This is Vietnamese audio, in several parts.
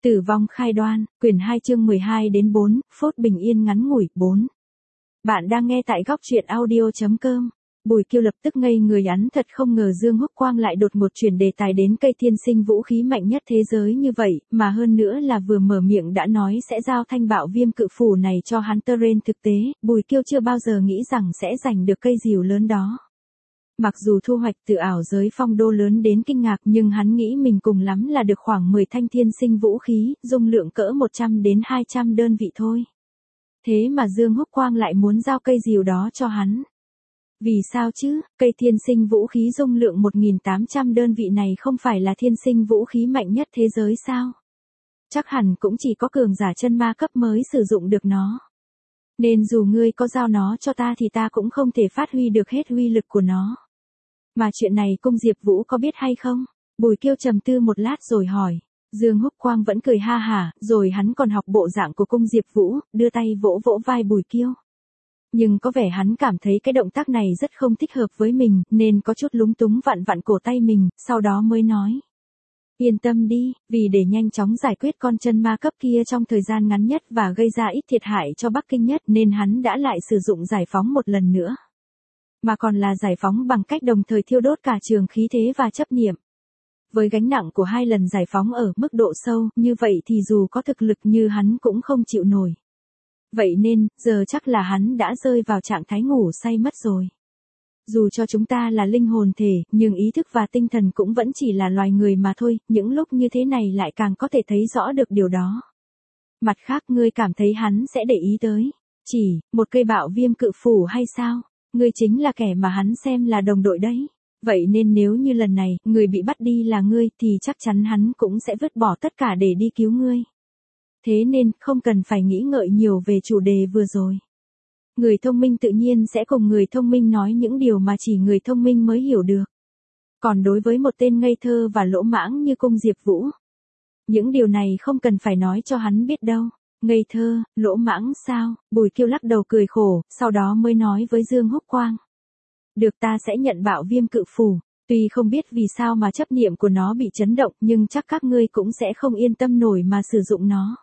Tử vong khai đoan, quyển 2 chương 12 đến 4, phốt bình yên ngắn ngủi, 4. Bạn đang nghe tại góc truyện audio.com. Bùi Kiêu lập tức ngây người, hắn thật không ngờ Dương Húc Quang lại đột ngột chuyển đề tài đến cây thiên sinh vũ khí mạnh nhất thế giới như vậy, mà hơn nữa là vừa mở miệng đã nói sẽ giao thanh bạo viêm cự phủ này cho hắn. Trên thực tế, Bùi Kiêu chưa bao giờ nghĩ rằng sẽ giành được cây rìu lớn đó. Mặc dù thu hoạch từ ảo giới phong đô lớn đến kinh ngạc, nhưng hắn nghĩ mình cùng lắm là được khoảng 10 thanh thiên sinh vũ khí, dung lượng cỡ 100 đến 200 đơn vị thôi. Thế mà Dương Húc Quang lại muốn giao cây rìu đó cho hắn. Vì sao chứ, cây thiên sinh vũ khí dung lượng 1.800 đơn vị này không phải là thiên sinh vũ khí mạnh nhất thế giới sao? Chắc hẳn cũng chỉ có cường giả chân ma cấp mới sử dụng được nó. Nên dù ngươi có giao nó cho ta thì ta cũng không thể phát huy được hết uy lực của nó. Mà chuyện này Cung Diệp Vũ có biết hay không? Bùi Kiêu trầm tư một lát rồi hỏi. Dương Húc Quang vẫn cười ha hả, rồi hắn còn học bộ dạng của Cung Diệp Vũ, đưa tay vỗ vỗ vai Bùi Kiêu. Nhưng có vẻ hắn cảm thấy cái động tác này rất không thích hợp với mình, nên có chút lúng túng vặn vặn cổ tay mình, sau đó mới nói. Yên tâm đi, vì để nhanh chóng giải quyết con chân ma cấp kia trong thời gian ngắn nhất và gây ra ít thiệt hại cho Bắc Kinh nhất nên hắn đã lại sử dụng giải phóng một lần nữa. Mà còn là giải phóng bằng cách đồng thời thiêu đốt cả trường khí thế và chấp niệm. Với gánh nặng của 2 lần giải phóng ở mức độ sâu, như vậy thì dù có thực lực như hắn cũng không chịu nổi. Vậy nên, giờ chắc là hắn đã rơi vào trạng thái ngủ say mất rồi. Dù cho chúng ta là linh hồn thể, nhưng ý thức và tinh thần cũng vẫn chỉ là loài người mà thôi, những lúc như thế này lại càng có thể thấy rõ được điều đó. Mặt khác, ngươi cảm thấy hắn sẽ để ý tới chỉ một cây bạo viêm cự phủ hay sao? Ngươi chính là kẻ mà hắn xem là đồng đội đấy. Vậy nên nếu như lần này, người bị bắt đi là ngươi, thì chắc chắn hắn cũng sẽ vứt bỏ tất cả để đi cứu ngươi. Thế nên, không cần phải nghĩ ngợi nhiều về chủ đề vừa rồi. Người thông minh tự nhiên sẽ cùng người thông minh nói những điều mà chỉ người thông minh mới hiểu được. Còn đối với một tên ngây thơ và lỗ mãng như Cung Diệp Vũ, những điều này không cần phải nói cho hắn biết đâu. Ngây thơ, lỗ mãng sao? Bùi Kiêu lắc đầu cười khổ, sau đó mới nói với Dương Húc Quang. Được, ta sẽ nhận bạo viêm cự phủ. Tuy không biết vì sao mà chấp niệm của nó bị chấn động, nhưng chắc các ngươi cũng sẽ không yên tâm nổi mà sử dụng nó.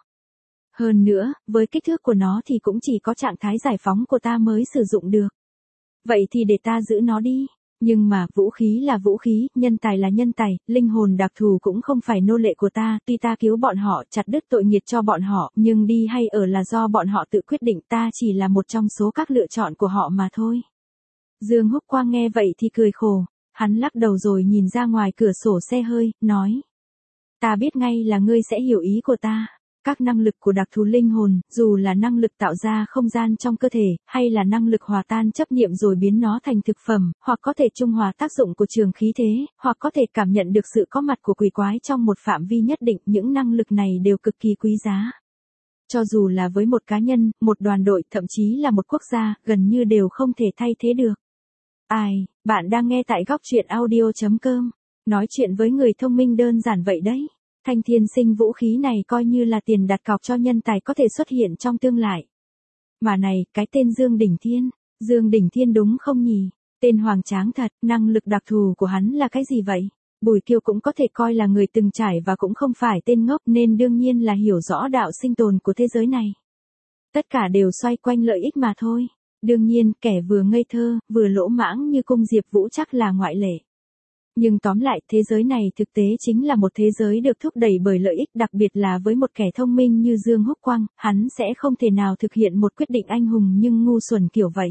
Hơn nữa, với kích thước của nó thì cũng chỉ có trạng thái giải phóng của ta mới sử dụng được. Vậy thì để ta giữ nó đi. Nhưng mà, vũ khí là vũ khí, nhân tài là nhân tài, linh hồn đặc thù cũng không phải nô lệ của ta, tuy ta cứu bọn họ, chặt đứt tội nghiệt cho bọn họ, nhưng đi hay ở là do bọn họ tự quyết định, ta chỉ là một trong số các lựa chọn của họ mà thôi. Dương Húc Quang nghe vậy thì cười khổ, hắn lắc đầu rồi nhìn ra ngoài cửa sổ xe hơi, nói. Ta biết ngay là ngươi sẽ hiểu ý của ta. Các năng lực của đặc thù linh hồn, dù là năng lực tạo ra không gian trong cơ thể, hay là năng lực hòa tan chấp niệm rồi biến nó thành thực phẩm, hoặc có thể trung hòa tác dụng của trường khí thế, hoặc có thể cảm nhận được sự có mặt của quỷ quái trong một phạm vi nhất định, những năng lực này đều cực kỳ quý giá. Cho dù là với một cá nhân, một đoàn đội, thậm chí là một quốc gia, gần như đều không thể thay thế được. Ai, bạn đang nghe tại góc truyện audio.com. Nói chuyện với người thông minh đơn giản vậy đấy. Thanh thiên sinh vũ khí này coi như là tiền đặt cọc cho nhân tài có thể xuất hiện trong tương lai. Mà này, cái tên Dương Đỉnh Thiên. Dương Đỉnh Thiên đúng không nhỉ? Tên hoành tráng thật, năng lực đặc thù của hắn là cái gì vậy? Bùi Kiêu cũng có thể coi là người từng trải và cũng không phải tên ngốc nên đương nhiên là hiểu rõ đạo sinh tồn của thế giới này. Tất cả đều xoay quanh lợi ích mà thôi. Đương nhiên, kẻ vừa ngây thơ, vừa lỗ mãng như Cung Diệp Vũ chắc là ngoại lệ. Nhưng tóm lại, thế giới này thực tế chính là một thế giới được thúc đẩy bởi lợi ích, đặc biệt là với một kẻ thông minh như Dương Húc Quang, hắn sẽ không thể nào thực hiện một quyết định anh hùng nhưng ngu xuẩn kiểu vậy.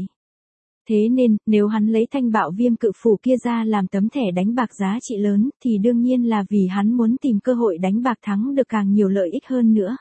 Thế nên, nếu hắn lấy thanh bạo viêm cự phủ kia ra làm tấm thẻ đánh bạc giá trị lớn, thì đương nhiên là vì hắn muốn tìm cơ hội đánh bạc thắng được càng nhiều lợi ích hơn nữa.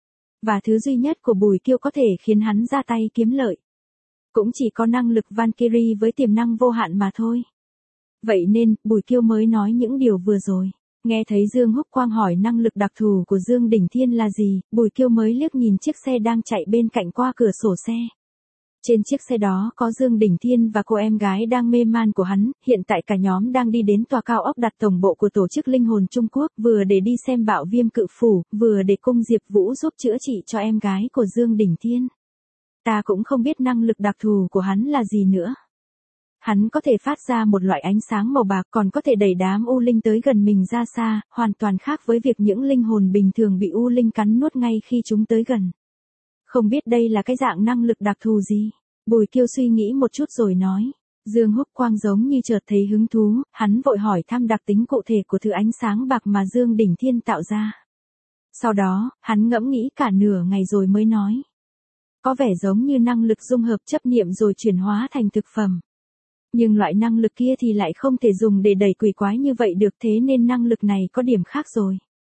Và thứ duy nhất của Bùi Kiêu có thể khiến hắn ra tay kiếm lợi cũng chỉ có năng lực Valkyrie với tiềm năng vô hạn mà thôi. Vậy nên, Bùi Kiêu mới nói những điều vừa rồi. Nghe thấy Dương Húc Quang hỏi năng lực đặc thù của Dương Đỉnh Thiên là gì, Bùi Kiêu mới liếc nhìn chiếc xe đang chạy bên cạnh qua cửa sổ xe. Trên chiếc xe đó có Dương Đỉnh Thiên và cô em gái đang mê man của hắn, hiện tại cả nhóm đang đi đến tòa cao ốc đặt tổng bộ của tổ chức linh hồn Trung Quốc, vừa để đi xem bạo viêm cự phủ, vừa để Cung Diệp Vũ giúp chữa trị cho em gái của Dương Đỉnh Thiên. Ta cũng không biết năng lực đặc thù của hắn là gì nữa. Hắn có thể phát ra một loại ánh sáng màu bạc, còn có thể đẩy đám u linh tới gần mình ra xa, hoàn toàn khác với việc những linh hồn bình thường bị u linh cắn nuốt ngay khi chúng tới gần. Không biết đây là cái dạng năng lực đặc thù gì? Bùi Kiêu suy nghĩ một chút rồi nói. Dương Húc Quang giống như chợt thấy hứng thú, hắn vội hỏi thăm đặc tính cụ thể của thứ ánh sáng bạc mà Dương Đỉnh Thiên tạo ra. Sau đó, hắn ngẫm nghĩ cả nửa ngày rồi mới nói. Có vẻ giống như năng lực dung hợp chấp niệm rồi chuyển hóa thành thực phẩm. Nhưng loại năng lực kia thì lại không thể dùng để đẩy quỷ quái như vậy được, thế nên năng lực này có điểm khác rồi.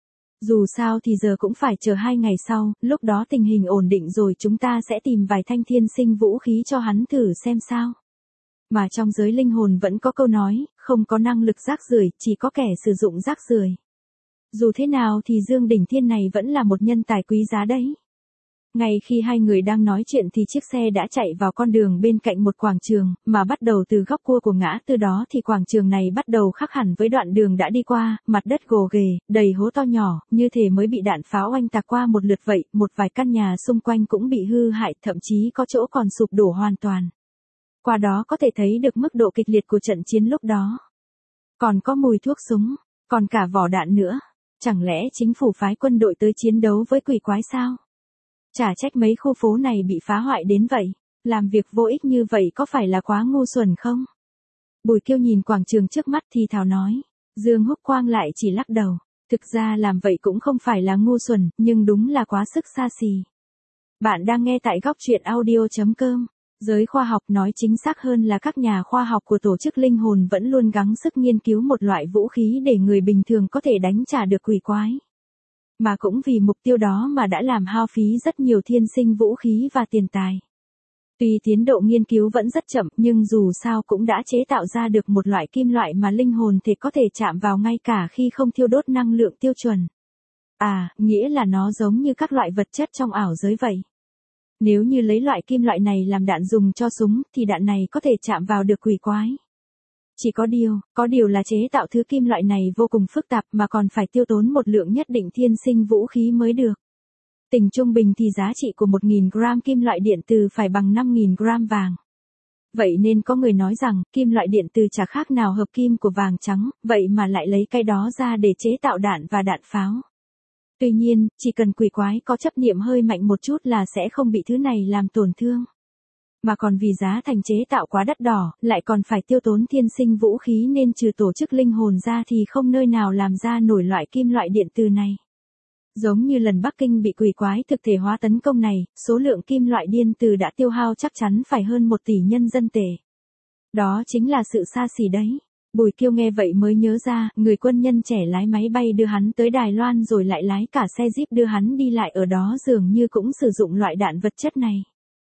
Dù sao thì giờ cũng phải chờ 2 ngày sau, lúc đó tình hình ổn định rồi chúng ta sẽ tìm vài thanh thiên sinh vũ khí cho hắn thử xem sao. Mà trong giới linh hồn vẫn có câu nói, không có năng lực rác rưởi, chỉ có kẻ sử dụng rác rưởi. Dù thế nào thì Dương Đỉnh Thiên này vẫn là một nhân tài quý giá đấy. Ngay khi hai người đang nói chuyện thì chiếc xe đã chạy vào con đường bên cạnh một quảng trường, mà bắt đầu từ góc cua của ngã tư đó thì quảng trường này bắt đầu khác hẳn với đoạn đường đã đi qua, mặt đất gồ ghề, đầy hố to nhỏ, như thể mới bị đạn pháo oanh tạc qua một lượt vậy, một vài căn nhà xung quanh cũng bị hư hại, thậm chí có chỗ còn sụp đổ hoàn toàn. Qua đó có thể thấy được mức độ kịch liệt của trận chiến lúc đó. Còn có mùi thuốc súng, còn cả vỏ đạn nữa. Chẳng lẽ chính phủ phái quân đội tới chiến đấu với quỷ quái sao? Chả trách mấy khu phố này bị phá hoại đến vậy. Làm việc vô ích như vậy có phải là quá ngu xuẩn không? Bùi Kiêu nhìn quảng trường trước mắt thì thào nói. Dương Húc Quang lại chỉ lắc đầu. Thực ra làm vậy cũng không phải là ngu xuẩn, nhưng đúng là quá sức xa xỉ. Bạn đang nghe tại góc truyện audio.com. Giới khoa học, nói chính xác hơn là các nhà khoa học của tổ chức linh hồn vẫn luôn gắng sức nghiên cứu một loại vũ khí để người bình thường có thể đánh trả được quỷ quái. Mà cũng vì mục tiêu đó mà đã làm hao phí rất nhiều thiên sinh vũ khí và tiền tài. Tuy tiến độ nghiên cứu vẫn rất chậm nhưng dù sao cũng đã chế tạo ra được một loại kim loại mà linh hồn thể có thể chạm vào ngay cả khi không thiêu đốt năng lượng tiêu chuẩn. À, nghĩa là nó giống như các loại vật chất trong ảo giới vậy. Nếu như lấy loại kim loại này làm đạn dùng cho súng thì đạn này có thể chạm vào được quỷ quái. Chỉ có điều là chế tạo thứ kim loại này vô cùng phức tạp mà còn phải tiêu tốn một lượng nhất định thiên sinh vũ khí mới được. Tính trung bình thì giá trị của 1.000 gram kim loại điện từ phải bằng 5.000 gram vàng. Vậy nên có người nói rằng kim loại điện từ chả khác nào hợp kim của vàng trắng, vậy mà lại lấy cái đó ra để chế tạo đạn và đạn pháo. Tuy nhiên, chỉ cần quỷ quái có chấp niệm hơi mạnh một chút là sẽ không bị thứ này làm tổn thương. Mà còn vì giá thành chế tạo quá đắt đỏ, lại còn phải tiêu tốn thiên sinh vũ khí nên trừ tổ chức linh hồn ra thì không nơi nào làm ra nổi loại kim loại điện từ này. Giống như lần Bắc Kinh bị quỷ quái thực thể hóa tấn công này, số lượng kim loại điện từ đã tiêu hao chắc chắn phải hơn 1 tỷ nhân dân tệ. Đó chính là sự xa xỉ đấy. Bùi Kiêu nghe vậy mới nhớ ra, người quân nhân trẻ lái máy bay đưa hắn tới Đài Loan rồi lại lái cả xe jeep đưa hắn đi lại ở đó dường như cũng sử dụng loại đạn vật chất này.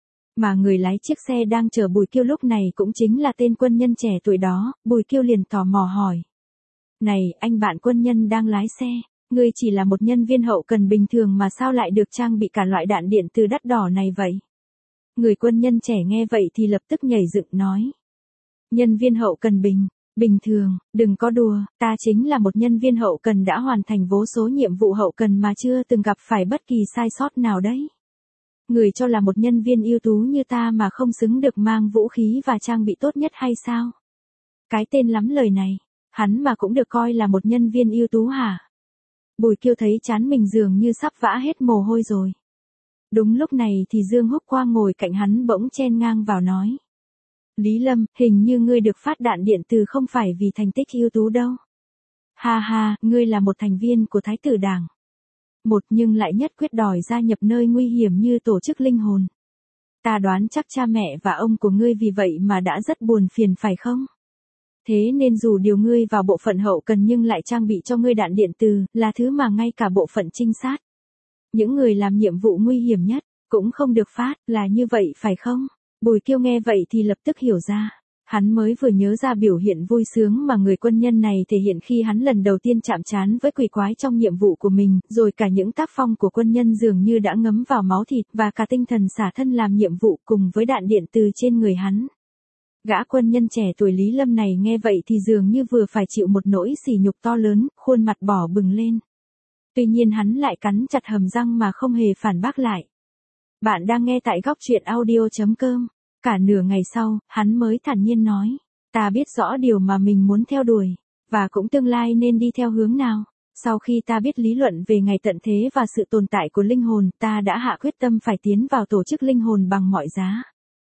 Mà người lái chiếc xe đang chở Bùi Kiêu lúc này cũng chính là tên quân nhân trẻ tuổi đó, Bùi Kiêu liền tò mò hỏi. Này, anh bạn quân nhân đang lái xe, ngươi chỉ là một nhân viên hậu cần bình thường mà sao lại được trang bị cả loại đạn điện từ đắt đỏ này vậy? Người quân nhân trẻ nghe vậy thì lập tức nhảy dựng nói. Nhân viên hậu cần bình thường, đừng có đùa, ta chính là một nhân viên hậu cần đã hoàn thành vô số nhiệm vụ hậu cần mà chưa từng gặp phải bất kỳ sai sót nào đấy. Người cho là một nhân viên ưu tú như ta mà không xứng được mang vũ khí và trang bị tốt nhất hay sao? Cái tên lắm lời này, hắn mà cũng được coi là một nhân viên ưu tú hả? Bùi Kiêu thấy trán mình dường như sắp vã hết mồ hôi rồi. Đúng lúc này thì Dương Húc Quang ngồi cạnh hắn bỗng chen ngang vào nói. Lý Lâm, hình như ngươi được phát đạn điện từ không phải vì thành tích ưu tú đâu. Ha ha, ngươi là một thành viên của Thái tử Đảng. Nhưng lại nhất quyết đòi gia nhập nơi nguy hiểm như tổ chức linh hồn. Ta đoán chắc cha mẹ và ông của ngươi vì vậy mà đã rất buồn phiền phải không? Thế nên dù điều ngươi vào bộ phận hậu cần nhưng lại trang bị cho ngươi đạn điện từ, là thứ mà ngay cả bộ phận trinh sát. Những người làm nhiệm vụ nguy hiểm nhất, cũng không được phát, là như vậy phải không? Bùi Kiêu nghe vậy thì lập tức hiểu ra. Hắn mới vừa nhớ ra biểu hiện vui sướng mà người quân nhân này thể hiện khi hắn lần đầu tiên chạm trán với quỷ quái trong nhiệm vụ của mình, rồi cả những tác phong của quân nhân dường như đã ngấm vào máu thịt và cả tinh thần xả thân làm nhiệm vụ cùng với đạn điện từ trên người hắn. Gã quân nhân trẻ tuổi Lý Lâm này nghe vậy thì dường như vừa phải chịu một nỗi sỉ nhục to lớn, khuôn mặt đỏ bừng lên. Tuy nhiên hắn lại cắn chặt hàm răng mà không hề phản bác lại. Bạn đang nghe tại góc truyện audio.com. Cả nửa ngày sau, hắn mới thản nhiên nói. Ta biết rõ điều mà mình muốn theo đuổi, và cũng tương lai nên đi theo hướng nào. Sau khi ta biết lý luận về ngày tận thế và sự tồn tại của linh hồn, ta đã hạ quyết tâm phải tiến vào tổ chức linh hồn bằng mọi giá.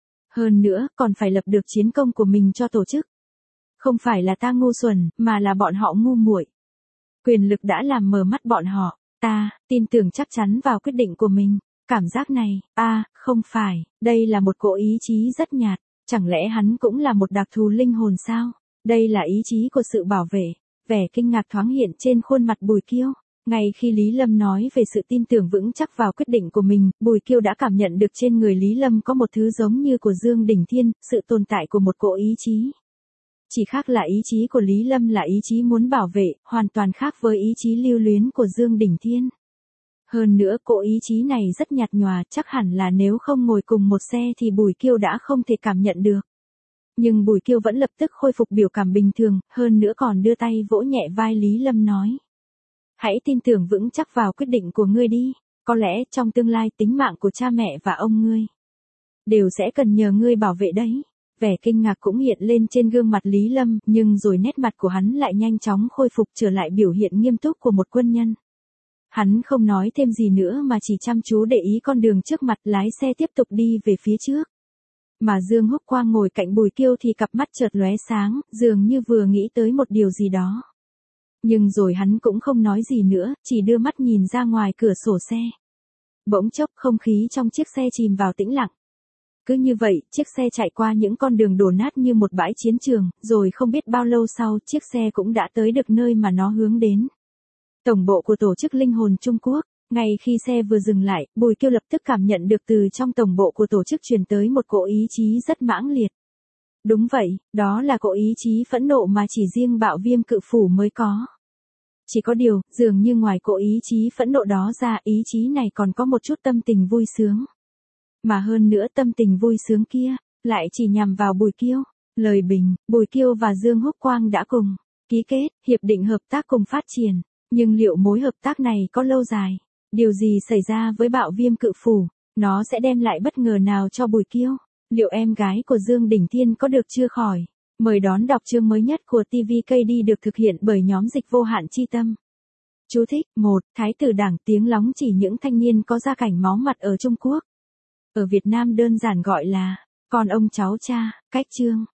Hơn nữa, còn phải lập được chiến công của mình cho tổ chức. Không phải là ta ngu xuẩn, mà là bọn họ ngu muội. Quyền lực đã làm mờ mắt bọn họ. Ta tin tưởng chắc chắn vào quyết định của mình. Cảm giác này, không phải, đây là một cỗ ý chí rất nhạt. Chẳng lẽ hắn cũng là một đặc thù linh hồn sao? Đây là ý chí của sự bảo vệ. Vẻ kinh ngạc thoáng hiện trên khuôn mặt Bùi Kiêu. Ngay khi Lý Lâm nói về sự tin tưởng vững chắc vào quyết định của mình, Bùi Kiêu đã cảm nhận được trên người Lý Lâm có một thứ giống như của Dương Đỉnh Thiên, sự tồn tại của một cỗ ý chí. Chỉ khác là ý chí của Lý Lâm là ý chí muốn bảo vệ, hoàn toàn khác với ý chí lưu luyến của Dương Đỉnh Thiên. Hơn nữa cỗ ý chí này rất nhạt nhòa, chắc hẳn là nếu không ngồi cùng một xe thì Bùi Kiêu đã không thể cảm nhận được. Nhưng Bùi Kiêu vẫn lập tức khôi phục biểu cảm bình thường, hơn nữa còn đưa tay vỗ nhẹ vai Lý Lâm nói. Hãy tin tưởng vững chắc vào quyết định của ngươi đi, có lẽ trong tương lai tính mạng của cha mẹ và ông ngươi đều sẽ cần nhờ ngươi bảo vệ đấy. Vẻ kinh ngạc cũng hiện lên trên gương mặt Lý Lâm, nhưng rồi nét mặt của hắn lại nhanh chóng khôi phục trở lại biểu hiện nghiêm túc của một quân nhân. Hắn không nói thêm gì nữa mà chỉ chăm chú để ý con đường trước mặt, lái xe tiếp tục đi về phía trước. Mà Dương Húc Quang ngồi cạnh Bùi Kiêu thì cặp mắt chợt lóe sáng, dường như vừa nghĩ tới một điều gì đó. Nhưng rồi hắn cũng không nói gì nữa, chỉ đưa mắt nhìn ra ngoài cửa sổ xe. Bỗng chốc không khí trong chiếc xe chìm vào tĩnh lặng. Cứ như vậy, chiếc xe chạy qua những con đường đổ nát như một bãi chiến trường, rồi không biết bao lâu sau, chiếc xe cũng đã tới được nơi mà nó hướng đến. Tổng bộ của tổ chức linh hồn Trung Quốc. Ngay khi xe vừa dừng lại, Bùi Kiêu lập tức cảm nhận được từ trong tổng bộ của tổ chức truyền tới một cỗ ý chí rất mãnh liệt. Đúng vậy, đó là cỗ ý chí phẫn nộ mà chỉ riêng Bạo Viêm Cự Phủ mới có. Chỉ có điều, dường như ngoài cỗ ý chí phẫn nộ đó ra, ý chí này còn có một chút tâm tình vui sướng. Mà hơn nữa tâm tình vui sướng kia, lại chỉ nhằm vào Bùi Kiêu. Lời bình, Bùi Kiêu và Dương Húc Quang đã cùng ký kết hiệp định hợp tác cùng phát triển. Nhưng liệu mối hợp tác này có lâu dài? Điều gì xảy ra với Bạo Viêm Cự Phủ? Nó sẽ đem lại bất ngờ nào cho Bùi Kiêu? Liệu em gái của Dương Đỉnh Thiên có được chữa khỏi? Mời đón đọc chương mới nhất của TVKD được thực hiện bởi nhóm dịch vô hạn chi tâm. Chú thích: 1. Thái tử Đảng tiếng lóng chỉ những thanh niên có gia cảnh máu mặt ở Trung Quốc. Ở Việt Nam đơn giản gọi là con ông cháu cha. Cách chương